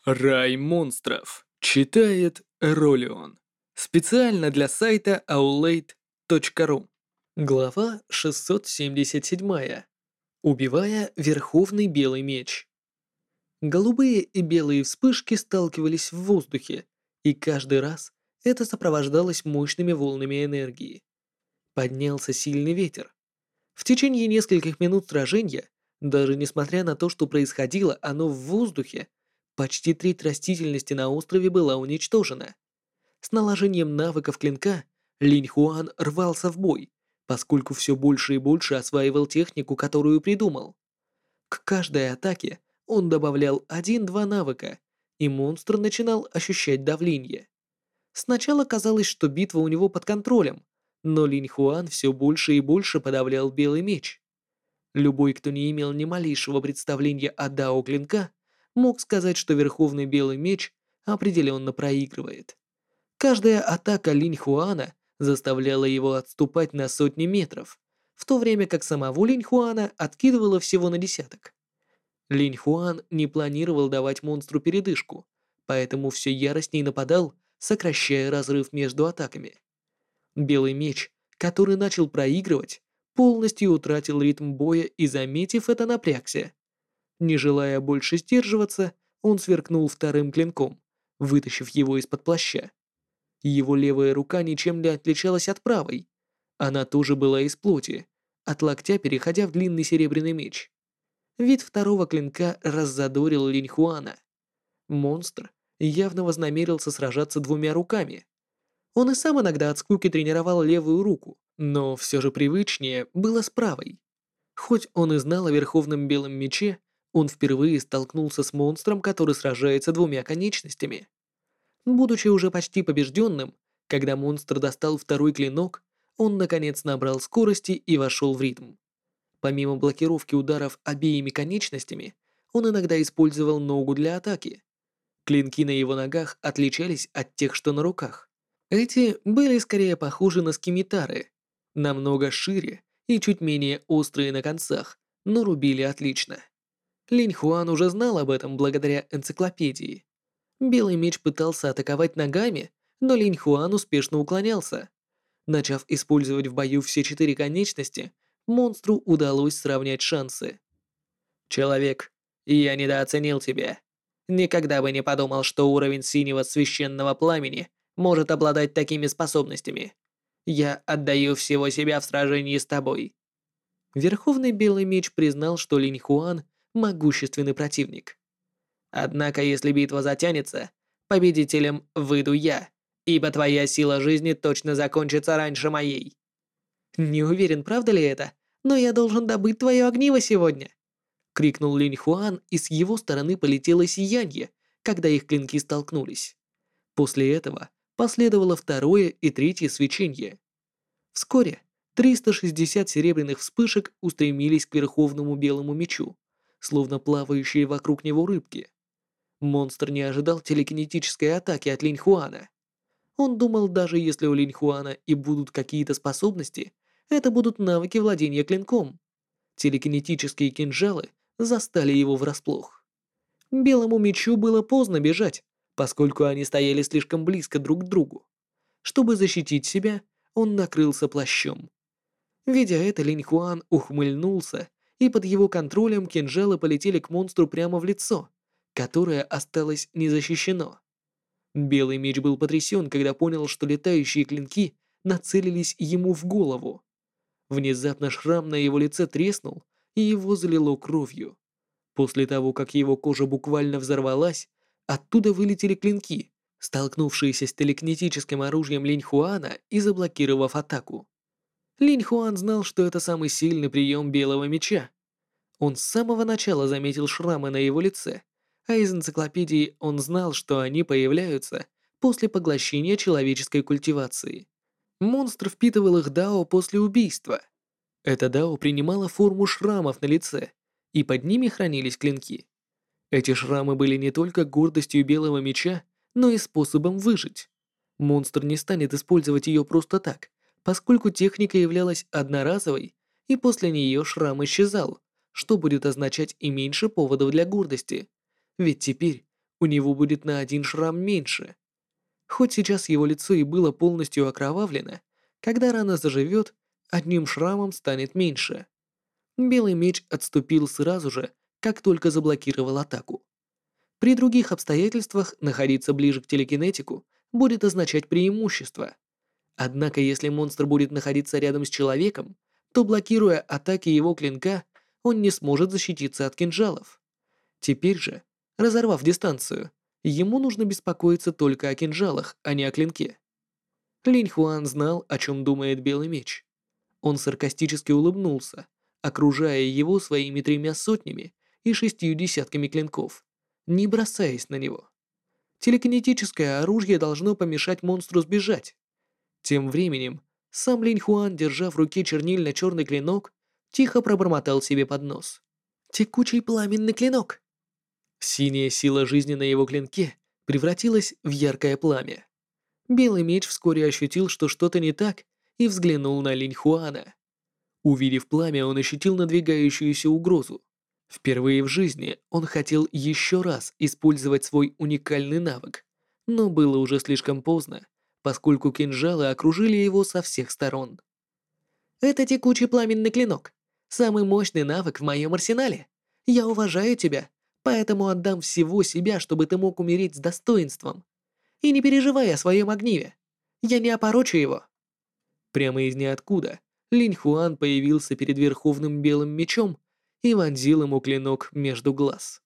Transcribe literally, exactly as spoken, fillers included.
Рай монстров. Читает Ролион. Специально для сайта аулейт точка ру. Глава шестьсот семьдесят семь. Убивая Верховный Белый Меч. Голубые и белые вспышки сталкивались в воздухе, и каждый раз это сопровождалось мощными волнами энергии. Поднялся сильный ветер. В течение нескольких минут сражения, даже несмотря на то, что происходило оно в воздухе, почти треть растительности на острове была уничтожена. С наложением навыков клинка Линь Хуан рвался в бой, поскольку все больше и больше осваивал технику, которую придумал. К каждой атаке он добавлял один-два навыка, и монстр начинал ощущать давление. Сначала казалось, что битва у него под контролем, но Линь Хуан все больше и больше подавлял белый меч. Любой, кто не имел ни малейшего представления о дао клинка, мог сказать, что Верховный Белый Меч определенно проигрывает. Каждая атака Линь Хуана заставляла его отступать на сотни метров, в то время как самого Линь Хуана откидывало всего на десяток. Линь Хуан не планировал давать монстру передышку, поэтому все яростней нападал, сокращая разрыв между атаками. Белый меч, который начал проигрывать, полностью утратил ритм боя и, заметив это, напрягся. Не желая больше сдерживаться, он сверкнул вторым клинком, вытащив его из-под плаща. Его левая рука ничем не отличалась от правой. Она тоже была из плоти, от локтя переходя в длинный серебряный меч. Вид второго клинка раззадорил Линь Хуана. Монстр явно вознамерился сражаться двумя руками. Он и сам иногда от скуки тренировал левую руку, но все же привычнее было с правой. Хоть он и знал о Верховном Белом Мече, он впервые столкнулся с монстром, который сражается двумя конечностями. Будучи уже почти побежденным, когда монстр достал второй клинок, он наконец набрал скорости и вошел в ритм. Помимо блокировки ударов обеими конечностями, он иногда использовал ногу для атаки. Клинки на его ногах отличались от тех, что на руках. Эти были скорее похожи на скимитары, намного шире и чуть менее острые на концах, но рубили отлично. Линь Хуан уже знал об этом благодаря энциклопедии. Белый меч пытался атаковать ногами, но Линь Хуан успешно уклонялся. Начав использовать в бою все четыре конечности, монстру удалось сравнять шансы. «Человек, я недооценил тебя. Никогда бы не подумал, что уровень синего священного пламени может обладать такими способностями. Я отдаю всего себя в сражении с тобой». Верховный Белый Меч признал, что Линь Хуан – могущественный противник. «Однако, если битва затянется, победителем выйду я, ибо твоя сила жизни точно закончится раньше моей». «Не уверен, правда ли это, но я должен добыть твое огниво сегодня», — крикнул Линь Хуан, и с его стороны полетело сиянье, когда их клинки столкнулись. После этого последовало второе и третье свечение. Вскоре триста шестьдесят серебряных вспышек устремились к Верховному Белому Мечу, словно плавающие вокруг него рыбки. Монстр не ожидал телекинетической атаки от Линь Хуана. Он думал, даже если у Линь Хуана и будут какие-то способности, это будут навыки владения клинком. Телекинетические кинжалы застали его врасплох. Белому мечу было поздно бежать, поскольку они стояли слишком близко друг к другу. Чтобы защитить себя, он накрылся плащом. Видя это, Линь Хуан ухмыльнулся, и под его контролем кинжалы полетели к монстру прямо в лицо, которое осталось незащищено. Белый меч был потрясен, когда понял, что летающие клинки нацелились ему в голову. Внезапно шрам на его лице треснул, и его залило кровью. После того, как его кожа буквально взорвалась, оттуда вылетели клинки, столкнувшиеся с телекинетическим оружием Линь Хуана и заблокировав атаку. Линь Хуан знал, что это самый сильный прием Белого Меча. Он с самого начала заметил шрамы на его лице, а из энциклопедии он знал, что они появляются после поглощения человеческой культивации. Монстр впитывал их дао после убийства. Это дао принимало форму шрамов на лице, и под ними хранились клинки. Эти шрамы были не только гордостью Белого Меча, но и способом выжить. Монстр не станет использовать ее просто так, поскольку техника являлась одноразовой, и после нее шрам исчезал, что будет означать и меньше поводов для гордости. Ведь теперь у него будет на один шрам меньше. Хоть сейчас его лицо и было полностью окровавлено, когда рана заживет, одним шрамом станет меньше. Белый меч отступил сразу же, как только заблокировал атаку. При других обстоятельствах находиться ближе к телекинетику будет означать преимущество. Однако если монстр будет находиться рядом с человеком, то блокируя атаки его клинка, он не сможет защититься от кинжалов. Теперь же, разорвав дистанцию, ему нужно беспокоиться только о кинжалах, а не о клинке. Линь Хуан знал, о чем думает Белый меч. Он саркастически улыбнулся, окружая его своими тремя сотнями и шестью десятками клинков, не бросаясь на него. Телекинетическое оружие должно помешать монстру сбежать. Тем временем, сам Линь Хуан, держа в руке чернильно-черный клинок, тихо пробормотал себе под нос. «Текучий пламенный клинок!» Синяя сила жизни на его клинке превратилась в яркое пламя. Белый меч вскоре ощутил, что что-то не так, и взглянул на Линь Хуана. Увидев пламя, он ощутил надвигающуюся угрозу. Впервые в жизни он хотел еще раз использовать свой уникальный навык, но было уже слишком поздно, поскольку кинжалы окружили его со всех сторон. «Это текучий пламенный клинок. Самый мощный навык в моем арсенале. Я уважаю тебя, поэтому отдам всего себя, чтобы ты мог умереть с достоинством. И не переживай о своем огниве. Я не опорочу его». Прямо из ниоткуда Линь Хуан появился перед Верховным Белым Мечом и вонзил ему клинок между глаз.